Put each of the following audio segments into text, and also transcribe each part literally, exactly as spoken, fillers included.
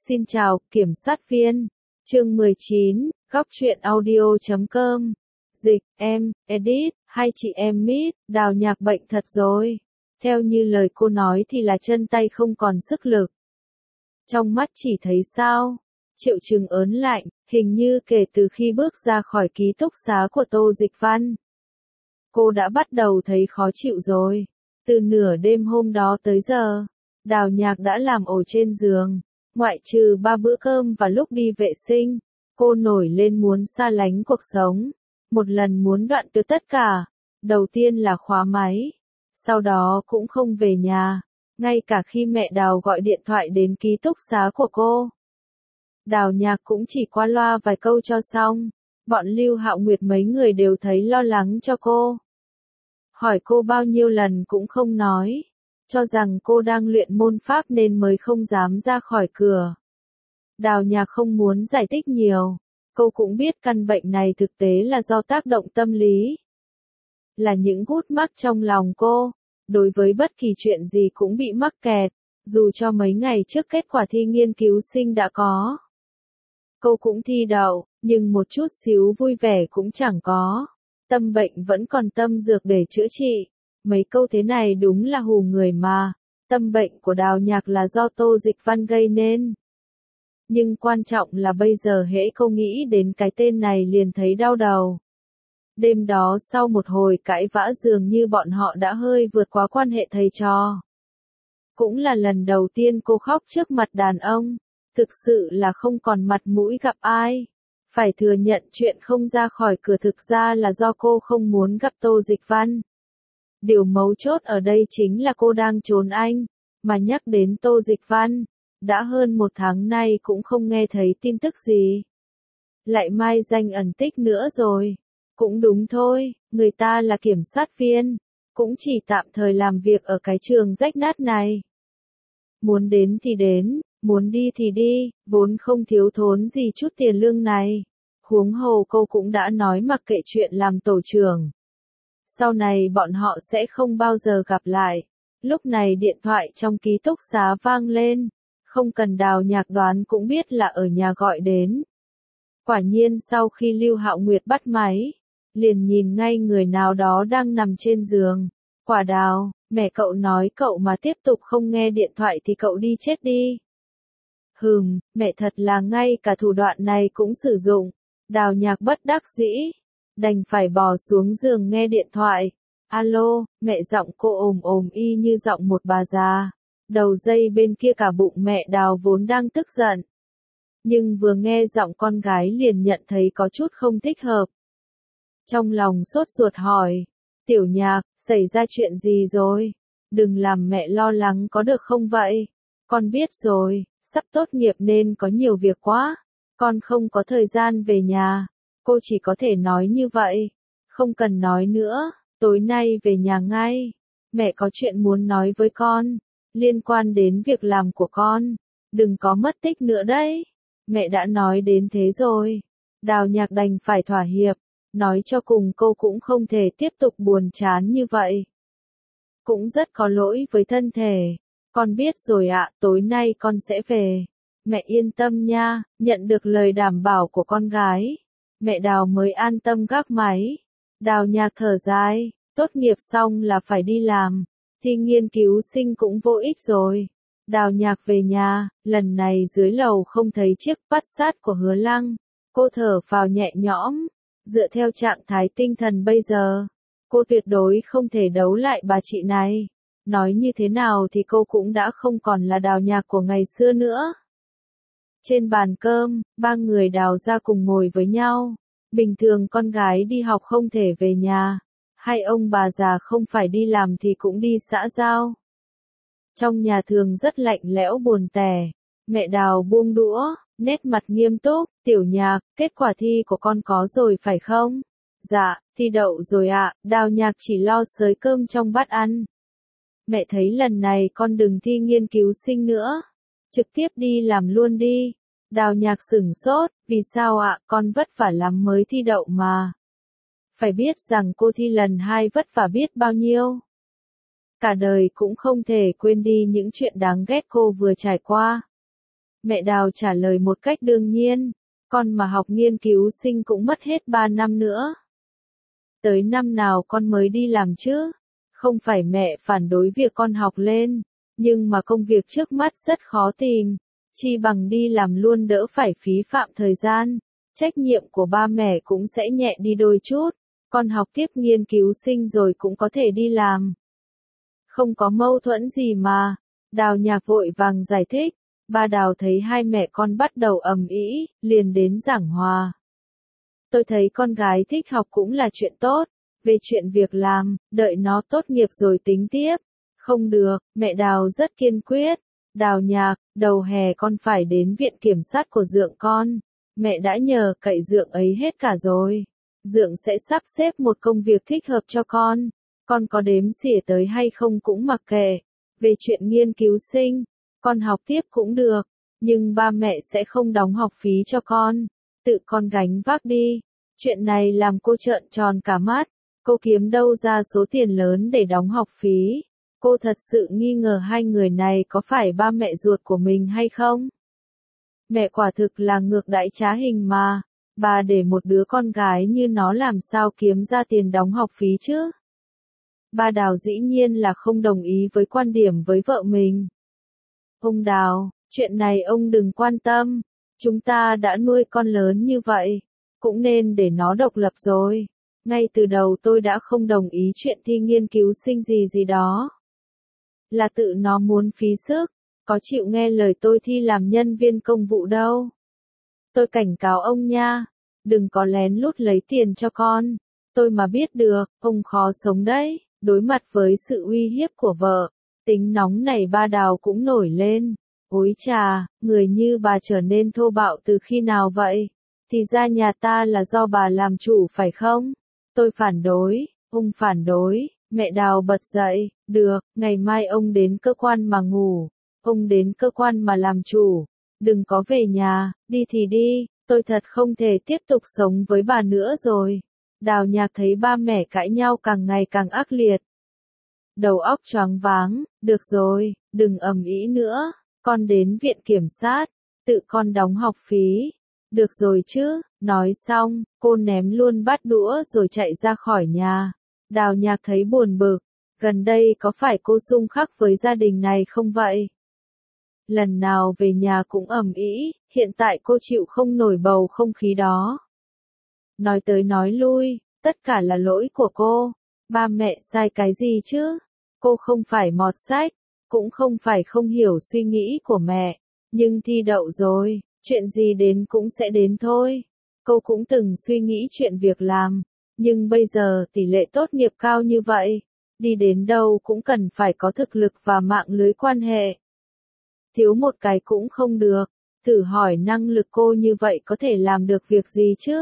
Xin chào, kiểm sát viên. Chương mười chín, góc truyện audio chấm com. Dịch, em, edit, hai chị em mít, Đào Nhạc bệnh thật rồi. Theo như lời cô nói thì là chân tay không còn sức lực. Trong mắt chỉ thấy sao? Triệu chứng ớn lạnh, hình như kể từ khi bước ra khỏi ký túc xá của Tô Dịch Văn. Cô đã bắt đầu thấy khó chịu rồi. Từ nửa đêm hôm đó tới giờ, Đào Nhạc đã làm ổ trên giường. Ngoại trừ ba bữa cơm và lúc đi vệ sinh, cô nổi lên muốn xa lánh cuộc sống. Một lần muốn đoạn tuyệt tất cả. Đầu tiên là khóa máy. Sau đó cũng không về nhà. Ngay cả khi mẹ Đào gọi điện thoại đến ký túc xá của cô, Đào Nhạc cũng chỉ qua loa vài câu cho xong. Bọn Lưu Hạo Nguyệt mấy người đều thấy lo lắng cho cô. Hỏi cô bao nhiêu lần cũng không nói. Cho rằng cô đang luyện môn pháp nên mới không dám ra khỏi cửa. Đào Nhạc không muốn giải thích nhiều. Cô cũng biết căn bệnh này thực tế là do tác động tâm lý. Là những gút mắc trong lòng cô. Đối với bất kỳ chuyện gì cũng bị mắc kẹt. Dù cho mấy ngày trước kết quả thi nghiên cứu sinh đã có. Cô cũng thi đậu, nhưng một chút xíu vui vẻ cũng chẳng có. Tâm bệnh vẫn còn tâm dược để chữa trị. Mấy câu thế này đúng là hù người mà. Tâm bệnh của Đào Nhạc là do Tô Dịch Văn gây nên. Nhưng quan trọng là bây giờ hễ cô nghĩ đến cái tên này liền thấy đau đầu. Đêm đó sau một hồi cãi vã dường như bọn họ đã hơi vượt quá quan hệ thầy trò. Cũng là lần đầu tiên cô khóc trước mặt đàn ông. Thực sự là không còn mặt mũi gặp ai. Phải thừa nhận chuyện không ra khỏi cửa thực ra là do cô không muốn gặp Tô Dịch Văn. Điều mấu chốt ở đây chính là cô đang trốn anh. Mà nhắc đến Tô Dịch Văn, đã hơn một tháng nay cũng không nghe thấy tin tức gì. Lại mai danh ẩn tích nữa rồi. Cũng đúng thôi, người ta là kiểm sát viên. Cũng chỉ tạm thời làm việc ở cái trường rách nát này. Muốn đến thì đến, muốn đi thì đi, vốn không thiếu thốn gì chút tiền lương này. Huống hồ cô cũng đã nói mặc kệ chuyện làm tổ trưởng. Sau này bọn họ sẽ không bao giờ gặp lại. Lúc này điện thoại trong ký túc xá vang lên. Không cần Đào Nhạc đoán cũng biết là ở nhà gọi đến. Quả nhiên sau khi Lưu Hạo Nguyệt bắt máy, liền nhìn ngay người nào đó đang nằm trên giường. Quả Đào, mẹ cậu nói cậu mà tiếp tục không nghe điện thoại thì cậu đi chết đi. Hừm, mẹ thật là ngay cả thủ đoạn này cũng sử dụng. Đào Nhạc bất đắc dĩ. Đành phải bò xuống giường nghe điện thoại. Alo, mẹ, giọng cô ồm ồm y như giọng một bà già. Đầu dây bên kia cả bụng mẹ Đào vốn đang tức giận. Nhưng vừa nghe giọng con gái liền nhận thấy có chút không thích hợp. Trong lòng sốt ruột hỏi. Tiểu Nhạc, xảy ra chuyện gì rồi? Đừng làm mẹ lo lắng có được không vậy? Con biết rồi, sắp tốt nghiệp nên có nhiều việc quá. Con không có thời gian về nhà. Cô chỉ có thể nói như vậy. Không cần nói nữa, tối nay về nhà ngay. Mẹ có chuyện muốn nói với con. Liên quan đến việc làm của con. Đừng có mất tích nữa đấy. Mẹ đã nói đến thế rồi. Đào Nhạc đành phải thỏa hiệp. Nói cho cùng cô cũng không thể tiếp tục buồn chán như vậy. Cũng rất có lỗi với thân thể. Con biết rồi ạ, tối nay con sẽ về. Mẹ yên tâm nha, nhận được lời đảm bảo của con gái. Mẹ Đào mới an tâm gác máy. Đào Nhạc thở dài, tốt nghiệp xong là phải đi làm. Thi nghiên cứu sinh cũng vô ích rồi. Đào Nhạc về nhà, lần này dưới lầu không thấy chiếc Passat của Hứa Lăng. Cô thở phào nhẹ nhõm. Dựa theo trạng thái tinh thần bây giờ, cô tuyệt đối không thể đấu lại bà chị này. Nói như thế nào thì cô cũng đã không còn là Đào Nhạc của ngày xưa nữa. Trên bàn cơm, ba người Đào ra cùng ngồi với nhau. Bình thường con gái đi học không thể về nhà. Hai ông bà già không phải đi làm thì cũng đi xã giao. Trong nhà thường rất lạnh lẽo buồn tẻ. Mẹ Đào buông đũa, nét mặt nghiêm túc. Tiểu Nhạc, kết quả thi của con có rồi phải không? Dạ, thi đậu rồi ạ. Đào Nhạc chỉ lo xới cơm trong bát ăn. Mẹ thấy lần này con đừng thi nghiên cứu sinh nữa. Trực tiếp đi làm luôn đi. Đào Nhạc sửng sốt, vì sao ạ, con vất vả lắm mới thi đậu mà. Phải biết rằng cô thi lần hai vất vả biết bao nhiêu. Cả đời cũng không thể quên đi những chuyện đáng ghét cô vừa trải qua. Mẹ Đào trả lời một cách đương nhiên, con mà học nghiên cứu sinh cũng mất hết ba năm nữa. Tới năm nào con mới đi làm chứ? Không phải mẹ phản đối việc con học lên, nhưng mà công việc trước mắt rất khó tìm, chi bằng đi làm luôn đỡ phải phí phạm thời gian, trách nhiệm của ba mẹ cũng sẽ nhẹ đi đôi chút, con học tiếp nghiên cứu sinh rồi cũng có thể đi làm. Không có mâu thuẫn gì mà, Đào Nhạc vội vàng giải thích, ba Đào thấy hai mẹ con bắt đầu ầm ĩ, liền đến giảng hòa. Tôi thấy con gái thích học cũng là chuyện tốt, về chuyện việc làm, đợi nó tốt nghiệp rồi tính tiếp. Không được, mẹ Đào rất kiên quyết. Đào Nhạc, đầu hè con phải đến viện kiểm sát của dượng con. Mẹ đã nhờ cậy dượng ấy hết cả rồi. Dượng sẽ sắp xếp một công việc thích hợp cho con. Con có đếm xỉa tới hay không cũng mặc kệ. Về chuyện nghiên cứu sinh, con học tiếp cũng được, nhưng ba mẹ sẽ không đóng học phí cho con. Tự con gánh vác đi. Chuyện này làm cô trợn tròn cả mắt. Cô kiếm đâu ra số tiền lớn để đóng học phí? Cô thật sự nghi ngờ hai người này có phải ba mẹ ruột của mình hay không? Mẹ quả thực là ngược đãi trá hình mà. Bà để một đứa con gái như nó làm sao kiếm ra tiền đóng học phí chứ? Ba Đào dĩ nhiên là không đồng ý với quan điểm với vợ mình. Ông Đào, chuyện này ông đừng quan tâm. Chúng ta đã nuôi con lớn như vậy, cũng nên để nó độc lập rồi. Ngay từ đầu tôi đã không đồng ý chuyện thi nghiên cứu sinh gì gì đó. Là tự nó muốn phí sức, có chịu nghe lời tôi thi làm nhân viên công vụ đâu. Tôi cảnh cáo ông nha, đừng có lén lút lấy tiền cho con. Tôi mà biết được, ông khó sống đấy. Đối mặt với sự uy hiếp của vợ, tính nóng này ba Đào cũng nổi lên. Ôi chà, người như bà trở nên thô bạo từ khi nào vậy? Thì ra nhà ta là do bà làm chủ phải không? Tôi phản đối, ông phản đối, mẹ Đào bật dậy, được, ngày mai ông đến cơ quan mà ngủ, ông đến cơ quan mà làm chủ, đừng có về nhà, đi thì đi, tôi thật không thể tiếp tục sống với bà nữa rồi. Đào Nhạc thấy ba mẹ cãi nhau càng ngày càng ác liệt. Đầu óc choáng váng, được rồi, đừng ầm ĩ nữa, con đến viện kiểm sát, tự con đóng học phí. Được rồi chứ, nói xong, cô ném luôn bát đũa rồi chạy ra khỏi nhà. Đào Nhạc thấy buồn bực, gần đây có phải cô xung khắc với gia đình này không vậy? Lần nào về nhà cũng ầm ĩ, hiện tại cô chịu không nổi bầu không khí đó. Nói tới nói lui, tất cả là lỗi của cô. Ba mẹ sai cái gì chứ? Cô không phải mọt sách, cũng không phải không hiểu suy nghĩ của mẹ, nhưng thi đậu rồi. Chuyện gì đến cũng sẽ đến thôi. Cô cũng từng suy nghĩ chuyện việc làm, nhưng bây giờ tỷ lệ tốt nghiệp cao như vậy, đi đến đâu cũng cần phải có thực lực và mạng lưới quan hệ. Thiếu một cái cũng không được, thử hỏi năng lực cô như vậy có thể làm được việc gì chứ?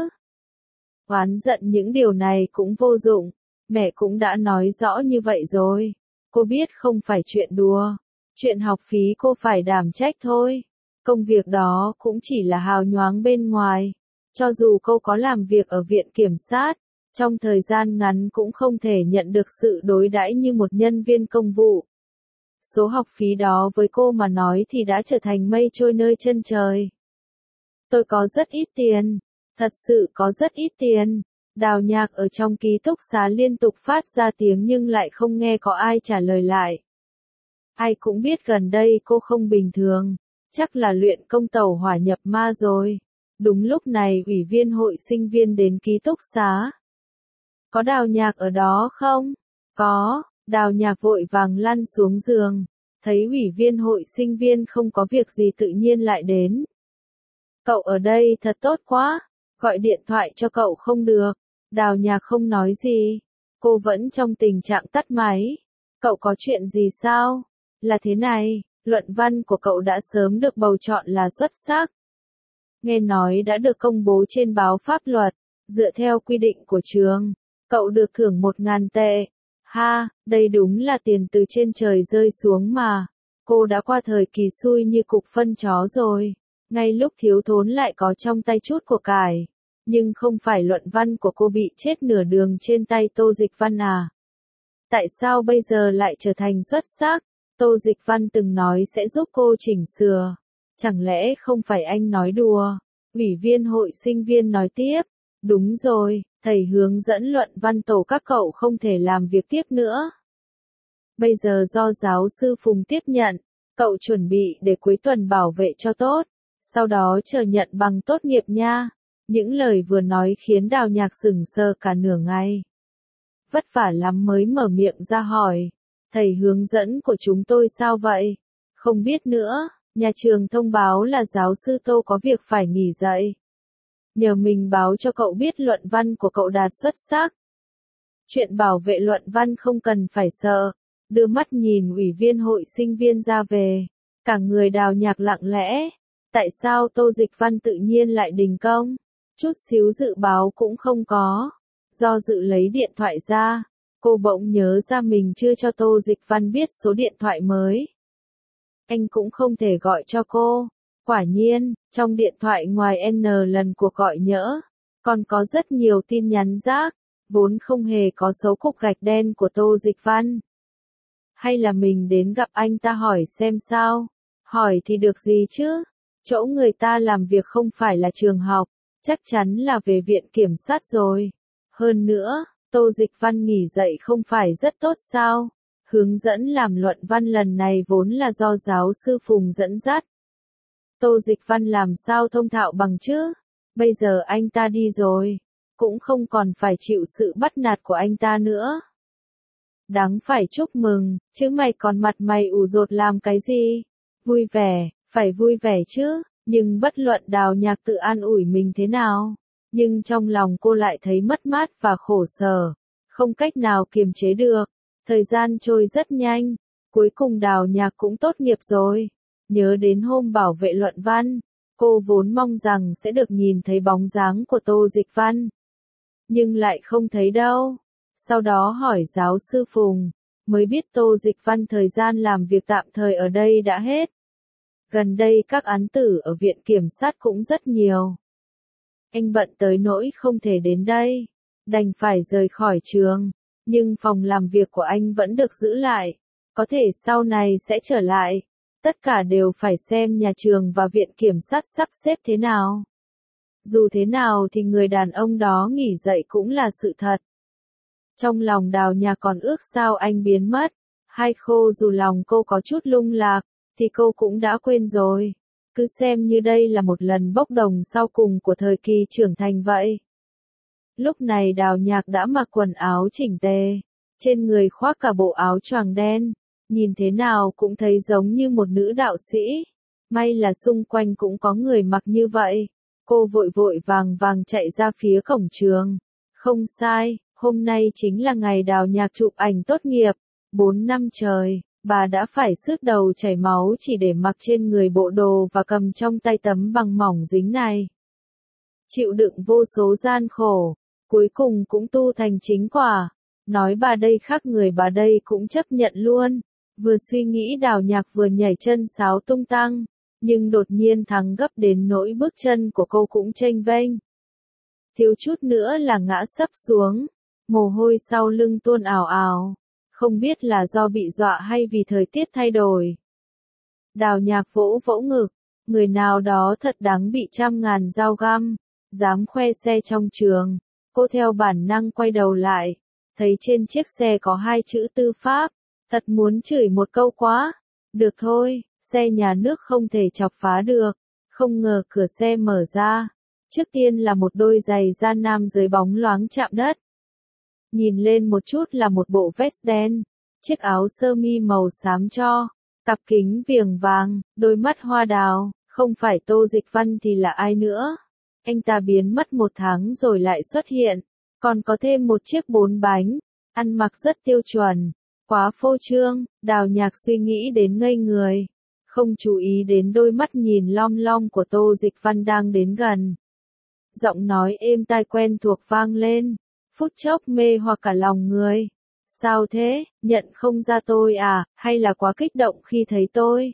Oán giận những điều này cũng vô dụng, mẹ cũng đã nói rõ như vậy rồi. Cô biết không phải chuyện đùa, chuyện học phí cô phải đảm trách thôi. Công việc đó cũng chỉ là hào nhoáng bên ngoài. Cho dù cô có làm việc ở viện kiểm sát, trong thời gian ngắn cũng không thể nhận được sự đối đãi như một nhân viên công vụ. Số học phí đó với cô mà nói thì đã trở thành mây trôi nơi chân trời. Tôi có rất ít tiền, thật sự có rất ít tiền. Đào Nhạc ở trong ký túc xá liên tục phát ra tiếng nhưng lại không nghe có ai trả lời lại. Ai cũng biết gần đây cô không bình thường. Chắc là luyện công tẩu hỏa nhập ma rồi. Đúng lúc này ủy viên hội sinh viên đến ký túc xá. Có Đào Nhạc ở đó không? Có, Đào Nhạc vội vàng lăn xuống giường. Thấy ủy viên hội sinh viên không có việc gì tự nhiên lại đến. Cậu ở đây thật tốt quá, gọi điện thoại cho cậu không được. Đào Nhạc không nói gì. Cô vẫn trong tình trạng tắt máy. Cậu có chuyện gì sao? Là thế này. Luận văn của cậu đã sớm được bầu chọn là xuất sắc. Nghe nói đã được công bố trên báo pháp luật, dựa theo quy định của trường, cậu được thưởng một ngàn tệ. Ha, đây đúng là tiền từ trên trời rơi xuống mà. Cô đã qua thời kỳ xui như cục phân chó rồi. Ngay lúc thiếu thốn lại có trong tay chút của cải. Nhưng không phải luận văn của cô bị chết nửa đường trên tay Tô Dịch Văn à? Tại sao bây giờ lại trở thành xuất sắc? Tô Dịch Văn từng nói sẽ giúp cô chỉnh sửa. Chẳng lẽ không phải anh nói đùa? Ủy viên hội sinh viên nói tiếp. Đúng rồi, thầy hướng dẫn luận văn tổ các cậu không thể làm việc tiếp nữa. Bây giờ do giáo sư Phùng tiếp nhận, cậu chuẩn bị để cuối tuần bảo vệ cho tốt, sau đó chờ nhận bằng tốt nghiệp nha. Những lời vừa nói khiến Đào Nhạc sững sờ cả nửa ngày. Vất vả lắm mới mở miệng ra hỏi, thầy hướng dẫn của chúng tôi sao vậy? Không biết nữa, nhà trường thông báo là giáo sư Tô có việc phải nghỉ dạy. Nhờ mình báo cho cậu biết luận văn của cậu đạt xuất sắc. Chuyện bảo vệ luận văn không cần phải sợ. Đưa mắt nhìn ủy viên hội sinh viên ra về, cả người Đào Nhạc lặng lẽ. Tại sao Tô Dịch Văn tự nhiên lại đình công? Chút xíu dự báo cũng không có. Do dự lấy điện thoại ra, cô bỗng nhớ ra mình chưa cho Tô Dịch Văn biết số điện thoại mới. Anh cũng không thể gọi cho cô. Quả nhiên, trong điện thoại ngoài N lần cuộc gọi nhỡ, còn có rất nhiều tin nhắn rác, vốn không hề có số cục gạch đen của Tô Dịch Văn. Hay là mình đến gặp anh ta hỏi xem sao? Hỏi thì được gì chứ? Chỗ người ta làm việc không phải là trường học, chắc chắn là về viện kiểm sát rồi. Hơn nữa, Tô Dịch Văn nghỉ dạy không phải rất tốt sao? Hướng dẫn làm luận văn lần này vốn là do giáo sư Phùng dẫn dắt. Tô Dịch Văn làm sao thông thạo bằng chứ? Bây giờ anh ta đi rồi, cũng không còn phải chịu sự bắt nạt của anh ta nữa. Đáng phải chúc mừng, chứ mày còn mặt mày ủ rột làm cái gì? Vui vẻ, phải vui vẻ chứ, nhưng bất luận Đào Nhạc tự an ủi mình thế nào, nhưng trong lòng cô lại thấy mất mát và khổ sở, không cách nào kiềm chế được. Thời gian trôi rất nhanh, cuối cùng Đào Nhạc cũng tốt nghiệp rồi. Nhớ đến hôm bảo vệ luận văn, cô vốn mong rằng sẽ được nhìn thấy bóng dáng của Tô Dịch Văn. Nhưng lại không thấy đâu. Sau đó hỏi giáo sư Phùng, mới biết Tô Dịch Văn thời gian làm việc tạm thời ở đây đã hết. Gần đây các án tử ở viện kiểm sát cũng rất nhiều. Anh bận tới nỗi không thể đến đây, đành phải rời khỏi trường, nhưng phòng làm việc của anh vẫn được giữ lại, có thể sau này sẽ trở lại. Tất cả đều phải xem nhà trường và viện kiểm sát sắp xếp thế nào. Dù thế nào thì người đàn ông đó nghỉ dạy cũng là sự thật. Trong lòng Đào Nhạc còn ước sao anh biến mất. Hai khô dù lòng cô có chút lung lạc, thì cô cũng đã quên rồi. Cứ xem như đây là một lần bốc đồng sau cùng của thời kỳ trưởng thành vậy. Lúc này Đào Nhạc đã mặc quần áo chỉnh tề, trên người khoác cả bộ áo choàng đen, nhìn thế nào cũng thấy giống như một nữ đạo sĩ. May là xung quanh cũng có người mặc như vậy. Cô vội vội vàng vàng chạy ra phía cổng trường. Không sai, hôm nay chính là ngày Đào Nhạc chụp ảnh tốt nghiệp. Bốn năm trời, bà đã phải sứt đầu chảy máu chỉ để mặc trên người bộ đồ và cầm trong tay tấm bằng mỏng dính này. Chịu đựng vô số gian khổ, cuối cùng cũng tu thành chính quả. Nói bà đây khác người bà đây cũng chấp nhận luôn. Vừa suy nghĩ Đào Nhạc vừa nhảy chân sáo tung tăng, nhưng đột nhiên thắng gấp đến nỗi bước chân của cô cũng chênh vênh. Thiếu chút nữa là ngã sấp xuống, mồ hôi sau lưng tuôn ào ào, không biết là do bị dọa hay vì thời tiết thay đổi. Đào Nhạc vỗ vỗ ngực, người nào đó thật đáng bị trăm ngàn dao găm, dám khoe xe trong trường. Cô theo bản năng quay đầu lại, thấy trên chiếc xe có hai chữ tư pháp. Thật muốn chửi một câu quá. Được thôi, xe nhà nước không thể chọc phá được. Không ngờ cửa xe mở ra. Trước tiên là một đôi giày da nam dưới bóng loáng chạm đất. Nhìn lên một chút là một bộ vest đen, chiếc áo sơ mi màu xám cho, cặp kính viền vàng, đôi mắt hoa đào. Không phải Tô Dịch Văn thì là ai nữa? Anh ta biến mất một tháng rồi lại xuất hiện. Còn có thêm một chiếc bốn bánh, ăn mặc rất tiêu chuẩn. Quá phô trương, Đào Nhạc suy nghĩ đến ngây người, không chú ý đến đôi mắt nhìn long long của Tô Dịch Văn đang đến gần. Giọng nói êm tai quen thuộc vang lên, phút chốc mê hoặc cả lòng người. Sao thế, nhận không ra tôi à, hay là quá kích động khi thấy tôi?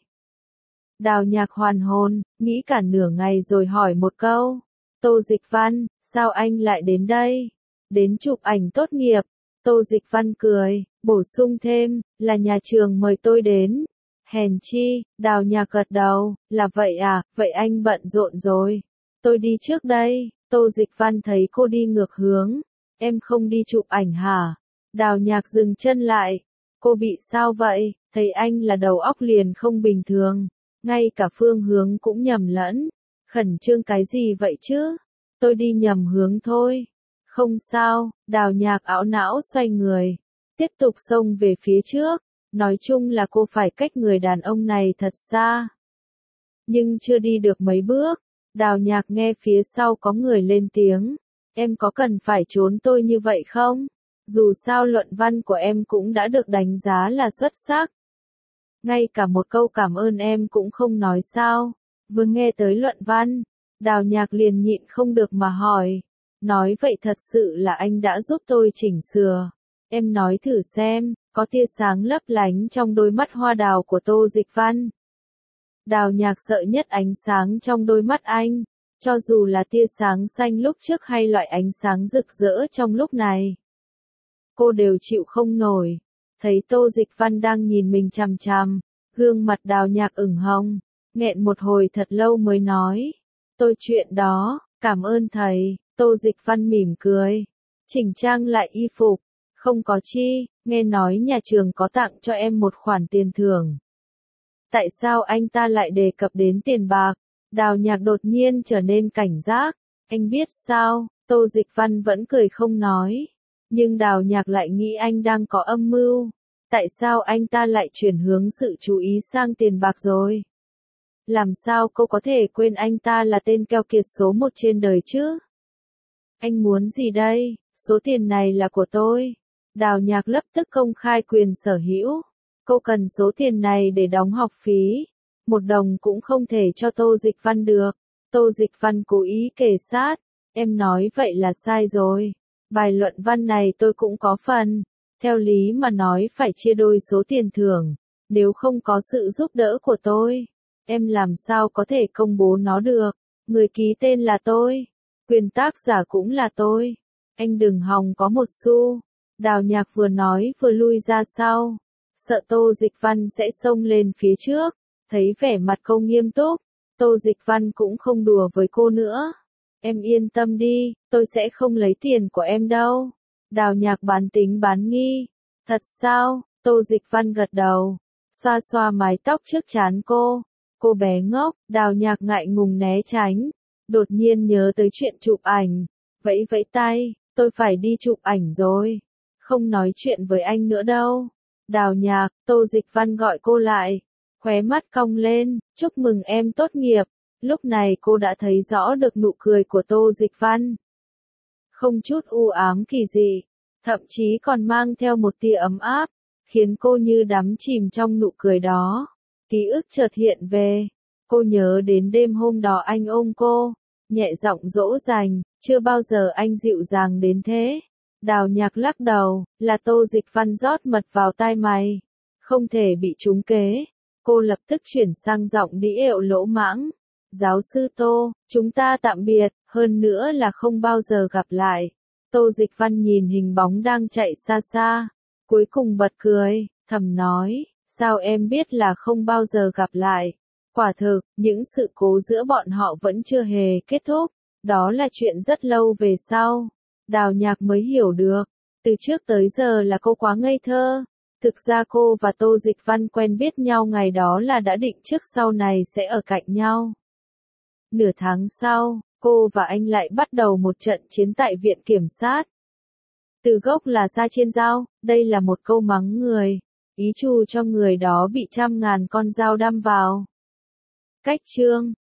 Đào Nhạc hoàn hồn, nghĩ cả nửa ngày rồi hỏi một câu. Tô Dịch Văn, sao anh lại đến đây? Đến chụp ảnh tốt nghiệp. Tô Dịch Văn cười, bổ sung thêm, là nhà trường mời tôi đến. Hèn chi, Đào Nhạc gật đầu, là vậy à, vậy anh bận rộn rồi. Tôi đi trước đây. Tô Dịch Văn thấy cô đi ngược hướng. Em không đi chụp ảnh hả? Đào Nhạc dừng chân lại. Cô bị sao vậy? Thấy anh là đầu óc liền không bình thường. Ngay cả phương hướng cũng nhầm lẫn. Khẩn trương cái gì vậy chứ? Tôi đi nhầm hướng thôi. Không sao, Đào Nhạc ảo não xoay người. Tiếp tục xông về phía trước. Nói chung là cô phải cách người đàn ông này thật xa. Nhưng chưa đi được mấy bước. Đào Nhạc nghe phía sau có người lên tiếng. Em có cần phải trốn tôi như vậy không? Dù sao luận văn của em cũng đã được đánh giá là xuất sắc. Ngay cả một câu cảm ơn em cũng không nói sao. Vừa nghe tới luận văn, Đào Nhạc liền nhịn không được mà hỏi. Nói vậy thật sự là anh đã giúp tôi chỉnh sửa. Em nói thử xem, có tia sáng lấp lánh trong đôi mắt hoa đào của Tô Dịch Văn. Đào Nhạc sợ nhất ánh sáng trong đôi mắt anh, cho dù là tia sáng xanh lúc trước hay loại ánh sáng rực rỡ trong lúc này. Cô đều chịu không nổi. Thấy Tô Dịch Văn đang nhìn mình chằm chằm, gương mặt Đào Nhạc ửng hồng, nghẹn một hồi thật lâu mới nói. Tôi chuyện đó, cảm ơn thầy. Tô Dịch Văn mỉm cười, chỉnh trang lại y phục. Không có chi, nghe nói nhà trường có tặng cho em một khoản tiền thưởng. Tại sao anh ta lại đề cập đến tiền bạc? Đào Nhạc đột nhiên trở nên cảnh giác. Anh biết sao? Tô Dịch Văn vẫn cười không nói. Nhưng Đào Nhạc lại nghĩ anh đang có âm mưu. Tại sao anh ta lại chuyển hướng sự chú ý sang tiền bạc rồi? Làm sao cô có thể quên anh ta là tên keo kiệt số một trên đời chứ? Anh muốn gì đây? Số tiền này là của tôi. Đào Nhạc lập tức công khai quyền sở hữu. Cô cần số tiền này để đóng học phí. Một đồng cũng không thể cho Tô Dịch Văn được. Tô Dịch Văn cố ý kề sát. Em nói vậy là sai rồi. Bài luận văn này tôi cũng có phần. Theo lý mà nói phải chia đôi số tiền thưởng. Nếu không có sự giúp đỡ của tôi, em làm sao có thể công bố nó được. Người ký tên là tôi. Quyền tác giả cũng là tôi. Anh đừng hòng có một xu. Đào Nhạc vừa nói vừa lui ra sau. Sợ Tô Dịch Văn sẽ xông lên phía trước. Thấy vẻ mặt cô nghiêm túc, Tô Dịch Văn cũng không đùa với cô nữa. Em yên tâm đi, tôi sẽ không lấy tiền của em đâu. Đào Nhạc bán tính bán nghi. Thật sao? Tô Dịch Văn gật đầu, xoa xoa mái tóc trước trán cô. Cô bé ngốc. Đào Nhạc ngại ngùng né tránh. Đột nhiên nhớ tới chuyện chụp ảnh. Vẫy vẫy tay, tôi phải đi chụp ảnh rồi. Không nói chuyện với anh nữa đâu. Đào Nhạc, Tô Dịch Văn gọi cô lại. Khóe mắt cong lên, chúc mừng em tốt nghiệp. Lúc này cô đã thấy rõ được nụ cười của Tô Dịch Văn. Không chút u ám kỳ dị, thậm chí còn mang theo một tia ấm áp, khiến cô như đắm chìm trong nụ cười đó. Ký ức chợt hiện về. Cô nhớ đến đêm hôm đó anh ôm cô, nhẹ giọng dỗ dành, chưa bao giờ anh dịu dàng đến thế. Đào Nhạc lắc đầu, là Tô Dịch Văn rót mật vào tai mày. Không thể bị trúng kế. Cô lập tức chuyển sang giọng đĩ ệu lỗ mãng. Giáo sư Tô, chúng ta tạm biệt, hơn nữa là không bao giờ gặp lại. Tô Dịch Văn nhìn hình bóng đang chạy xa xa, cuối cùng bật cười, thầm nói, sao em biết là không bao giờ gặp lại. Quả thực, những sự cố giữa bọn họ vẫn chưa hề kết thúc, đó là chuyện rất lâu về sau. Đào Nhạc mới hiểu được, từ trước tới giờ là cô quá ngây thơ. Thực ra cô và Tô Dịch Văn quen biết nhau ngày đó là đã định trước sau này sẽ ở cạnh nhau. Nửa tháng sau, cô và anh lại bắt đầu một trận chiến tại viện kiểm sát. Từ gốc là sa trên dao, đây là một câu mắng người, ý trù cho người đó bị trăm ngàn con dao đâm vào. Cách chương